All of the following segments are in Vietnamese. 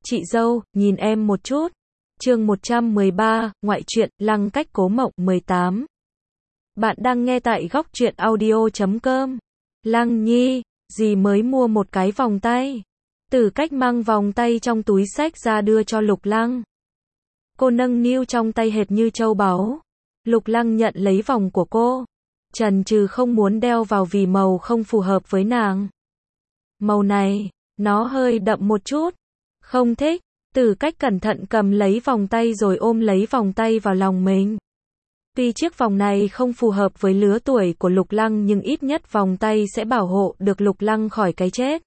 Chị dâu, nhìn em một chút. Chương 113, ngoại truyện, Lăng cách cố mộng 18. Bạn đang nghe tại góc truyện audio.com. Lăng Nhi, dì mới mua một cái vòng tay. Tử Cách mang vòng tay trong túi xách ra đưa cho Lục Lăng. Cô nâng niu trong tay hệt như châu báu. Lục Lăng nhận lấy vòng của cô. Chần chừ không muốn đeo vào vì màu không phù hợp với nàng. Màu này, nó hơi đậm một chút. Không thích. Tử Cách cẩn thận cầm lấy vòng tay rồi ôm lấy vòng tay vào lòng mình. Tuy chiếc vòng này không phù hợp với lứa tuổi của Lục Lăng nhưng ít nhất vòng tay sẽ bảo hộ được Lục Lăng khỏi cái chết.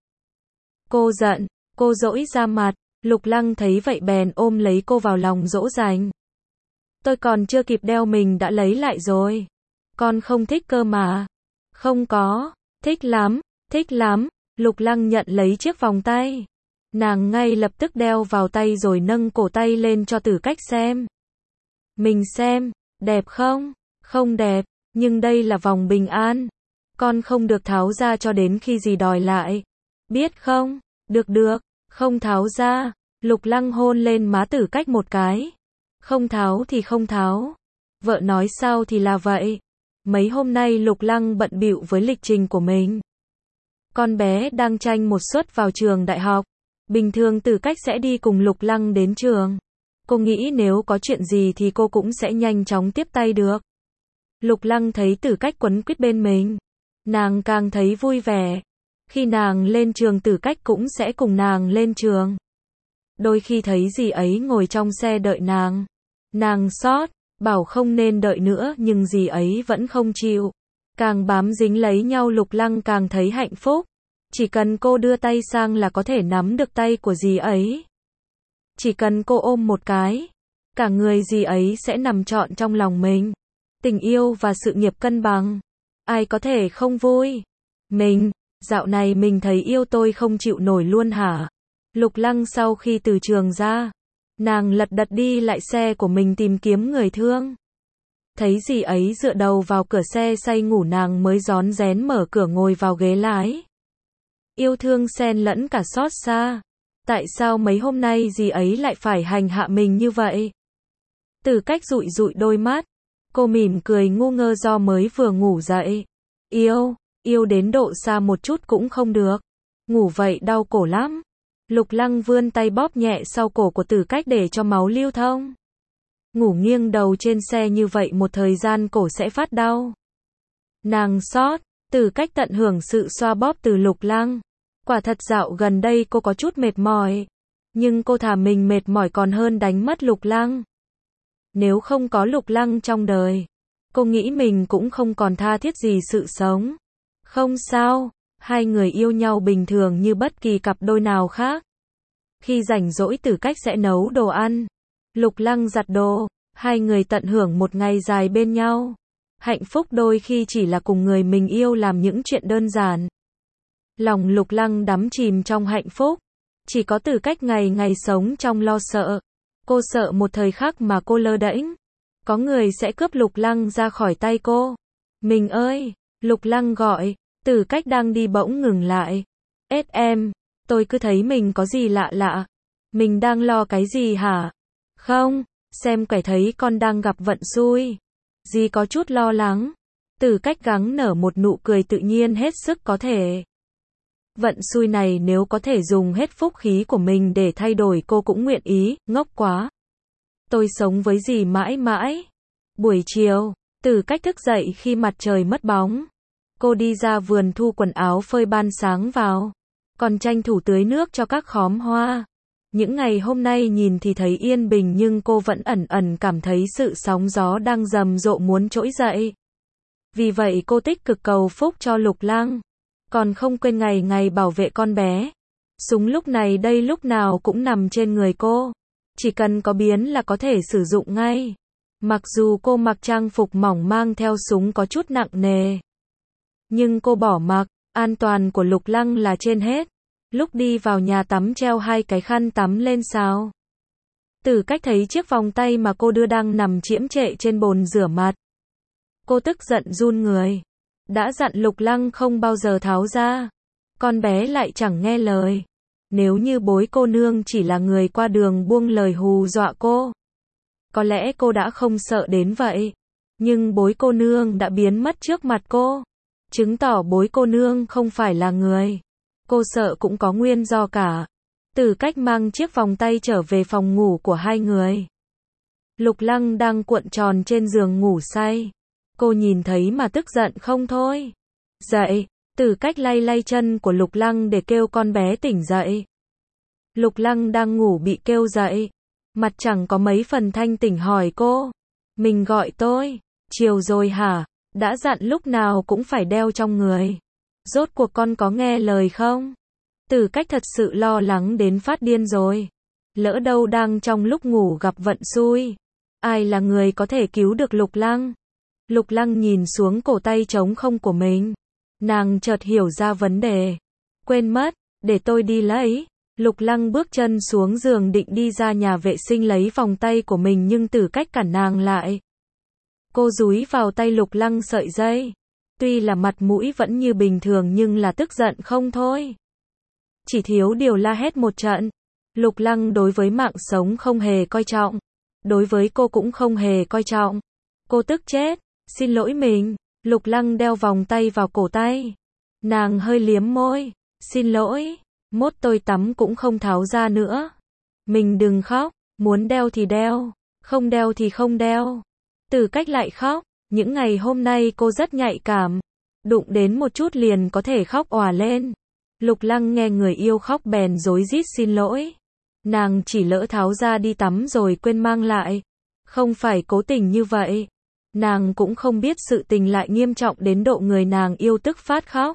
Cô giận, cô dỗi ra mặt, Lục Lăng thấy vậy bèn ôm lấy cô vào lòng dỗ dành. Tôi còn chưa kịp đeo mình đã lấy lại rồi. Con không thích cơ mà. Không có, thích lắm, Lục Lăng nhận lấy chiếc vòng tay. Nàng ngay lập tức đeo vào tay rồi nâng cổ tay lên cho Tử Cách xem. Mình xem, đẹp không? Không đẹp, nhưng đây là vòng bình an. Con không được tháo ra cho đến khi dì đòi lại. Biết không? Được, không tháo ra. Lục Lăng hôn lên má Tử Cách một cái. Không tháo thì không tháo. Vợ nói sao thì là vậy. Mấy hôm nay Lục Lăng bận bịu với lịch trình của mình. Con bé đang tranh một suất vào trường đại học. Bình thường Tử Cách sẽ đi cùng Lục Lăng đến trường. Cô nghĩ nếu có chuyện gì thì cô cũng sẽ nhanh chóng tiếp tay được. Lục Lăng thấy Tử Cách quấn quýt bên mình. Nàng càng thấy vui vẻ. Khi nàng lên trường Tử Cách cũng sẽ cùng nàng lên trường. Đôi khi thấy dì ấy ngồi trong xe đợi nàng. Nàng xót, bảo không nên đợi nữa nhưng dì ấy vẫn không chịu. Càng bám dính lấy nhau Lục Lăng càng thấy hạnh phúc. Chỉ cần cô đưa tay sang là có thể nắm được tay của dì ấy. Chỉ cần cô ôm một cái, cả người dì ấy sẽ nằm trọn trong lòng mình. Tình yêu và sự nghiệp cân bằng. Ai có thể không vui? Dạo này mình thấy yêu tôi không chịu nổi luôn hả? Lục Lăng sau khi từ trường ra, nàng lật đật đi lại xe của mình tìm kiếm người thương. Thấy dì ấy dựa đầu vào cửa xe say ngủ nàng mới rón rén mở cửa ngồi vào ghế lái. Yêu thương xen lẫn cả xót xa. Tại sao mấy hôm nay dì ấy lại phải hành hạ mình như vậy? Tử Cách dụi dụi đôi mắt. Cô mỉm cười ngu ngơ do mới vừa ngủ dậy. Yêu đến độ xa một chút cũng không được. Ngủ vậy đau cổ lắm. Lục Lăng vươn tay bóp nhẹ sau cổ của Tử Cách để cho máu lưu thông. Ngủ nghiêng đầu trên xe như vậy một thời gian cổ sẽ phát đau. Nàng xót. Tử Cách tận hưởng sự xoa bóp từ Lục Lăng. Quả thật dạo gần đây cô có chút mệt mỏi. Nhưng cô thà mình mệt mỏi còn hơn đánh mất Lục Lăng. Nếu không có Lục Lăng trong đời, cô nghĩ mình cũng không còn tha thiết gì sự sống. Không sao, hai người yêu nhau bình thường như bất kỳ cặp đôi nào khác. Khi rảnh rỗi Tử Cách sẽ nấu đồ ăn. Lục Lăng giặt đồ, hai người tận hưởng một ngày dài bên nhau. Hạnh phúc đôi khi chỉ là cùng người mình yêu làm những chuyện đơn giản. Lòng Lục Lăng đắm chìm trong hạnh phúc. Chỉ có Tử Cách ngày ngày sống trong lo sợ. Cô sợ một thời khắc mà cô lơ đễnh, có người sẽ cướp Lục Lăng ra khỏi tay cô. Mình ơi! Lục Lăng gọi. Tử Cách đang đi bỗng ngừng lại. Em, tôi cứ thấy mình có gì lạ lạ. Mình đang lo cái gì hả? Không, xem kẻ thấy con đang gặp vận xui. Dì có chút lo lắng. Tử Cách gắng nở một nụ cười tự nhiên hết sức có thể. Vận xui này nếu có thể dùng hết phúc khí của mình để thay đổi cô cũng nguyện ý, ngốc quá. Tôi sống với dì mãi mãi. Buổi chiều, Tử Cách thức dậy khi mặt trời mất bóng. Cô đi ra vườn thu quần áo phơi ban sáng vào. Còn tranh thủ tưới nước cho các khóm hoa. Những ngày hôm nay nhìn thì thấy yên bình nhưng cô vẫn ẩn ẩn cảm thấy sự sóng gió đang rầm rộ muốn trỗi dậy. Vì vậy cô tích cực cầu phúc cho Lục Lăng. Còn không quên ngày ngày bảo vệ con bé. Súng lúc này đây lúc nào cũng nằm trên người cô. Chỉ cần có biến là có thể sử dụng ngay. Mặc dù cô mặc trang phục mỏng mang theo súng có chút nặng nề. Nhưng cô bỏ mặc, an toàn của Lục Lăng là trên hết. Lúc đi vào nhà tắm treo hai cái khăn tắm lên sao. Tử Cách thấy chiếc vòng tay mà cô đưa đang nằm chiễm trệ trên bồn rửa mặt. Cô tức giận run người. Đã dặn Lục Lăng không bao giờ tháo ra. Con bé lại chẳng nghe lời. Nếu như Bối cô nương chỉ là người qua đường buông lời hù dọa cô, có lẽ cô đã không sợ đến vậy. Nhưng Bối cô nương đã biến mất trước mặt cô, chứng tỏ Bối cô nương không phải là người cô sợ cũng có nguyên do cả. Tử Cách mang chiếc vòng tay trở về phòng ngủ của hai người. Lục Lăng đang cuộn tròn trên giường ngủ say. Cô nhìn thấy mà tức giận không thôi. Dậy, Tử Cách lay lay chân của Lục Lăng để kêu con bé tỉnh dậy. Lục Lăng đang ngủ bị kêu dậy, mặt chẳng có mấy phần thanh tỉnh hỏi cô. Mình gọi tôi, chiều rồi hả? Đã dặn lúc nào cũng phải đeo trong người. Rốt cuộc con có nghe lời không? Tử Cách thật sự lo lắng đến phát điên rồi. Lỡ đâu đang trong lúc ngủ gặp vận xui. Ai là người có thể cứu được Lục Lăng? Lục Lăng nhìn xuống cổ tay trống không của mình. Nàng chợt hiểu ra vấn đề. Quên mất, để tôi đi lấy. Lục Lăng bước chân xuống giường định đi ra nhà vệ sinh lấy vòng tay của mình nhưng Tử Cách cản nàng lại. Cô dúi vào tay Lục Lăng sợi dây. Tuy là mặt mũi vẫn như bình thường nhưng là tức giận không thôi. Chỉ thiếu điều la hét một trận. Lục Lăng đối với mạng sống không hề coi trọng. Đối với cô cũng không hề coi trọng. Cô tức chết. Xin lỗi mình. Lục Lăng đeo vòng tay vào cổ tay. Nàng hơi liếm môi. Xin lỗi. Mốt tôi tắm cũng không tháo ra nữa. Mình đừng khóc. Muốn đeo thì đeo. Không đeo thì không đeo. Tử Cách lại khóc. Những ngày hôm nay cô rất nhạy cảm. Đụng đến một chút liền có thể khóc òa lên. Lục Lăng nghe người yêu khóc bèn rối rít xin lỗi. Nàng chỉ lỡ tháo ra đi tắm rồi quên mang lại. Không phải cố tình như vậy. Nàng cũng không biết sự tình lại nghiêm trọng đến độ người nàng yêu tức phát khóc.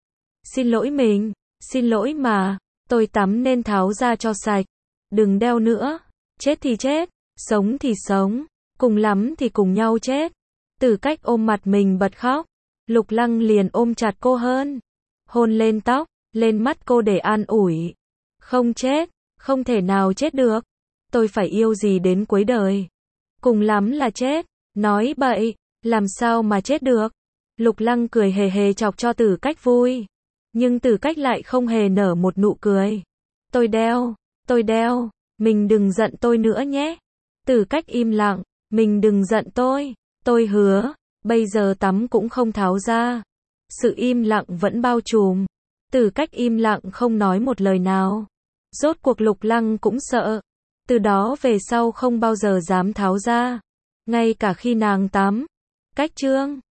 Xin lỗi mình. Xin lỗi mà. Tôi tắm nên tháo ra cho sạch. Đừng đeo nữa. Chết thì chết. Sống thì sống. Cùng lắm thì cùng nhau chết. Tử Cách ôm mặt mình bật khóc. Lục Lăng liền ôm chặt cô hơn. Hôn lên tóc, lên mắt cô để an ủi. Không chết, không thể nào chết được. Tôi phải yêu gì đến cuối đời. Cùng lắm là chết. Nói bậy, làm sao mà chết được. Lục Lăng cười hề hề chọc cho Tử Cách vui. Nhưng Tử Cách lại không hề nở một nụ cười. Tôi đeo, mình đừng giận tôi nữa nhé. Tử Cách im lặng, mình đừng giận tôi hứa, bây giờ tắm cũng không tháo ra. Sự im lặng vẫn bao trùm. Tử Cách im lặng không nói một lời nào. Rốt cuộc Lục Lăng cũng sợ. Từ đó về sau không bao giờ dám tháo ra. Ngay cả khi nàng tắm. Cách chương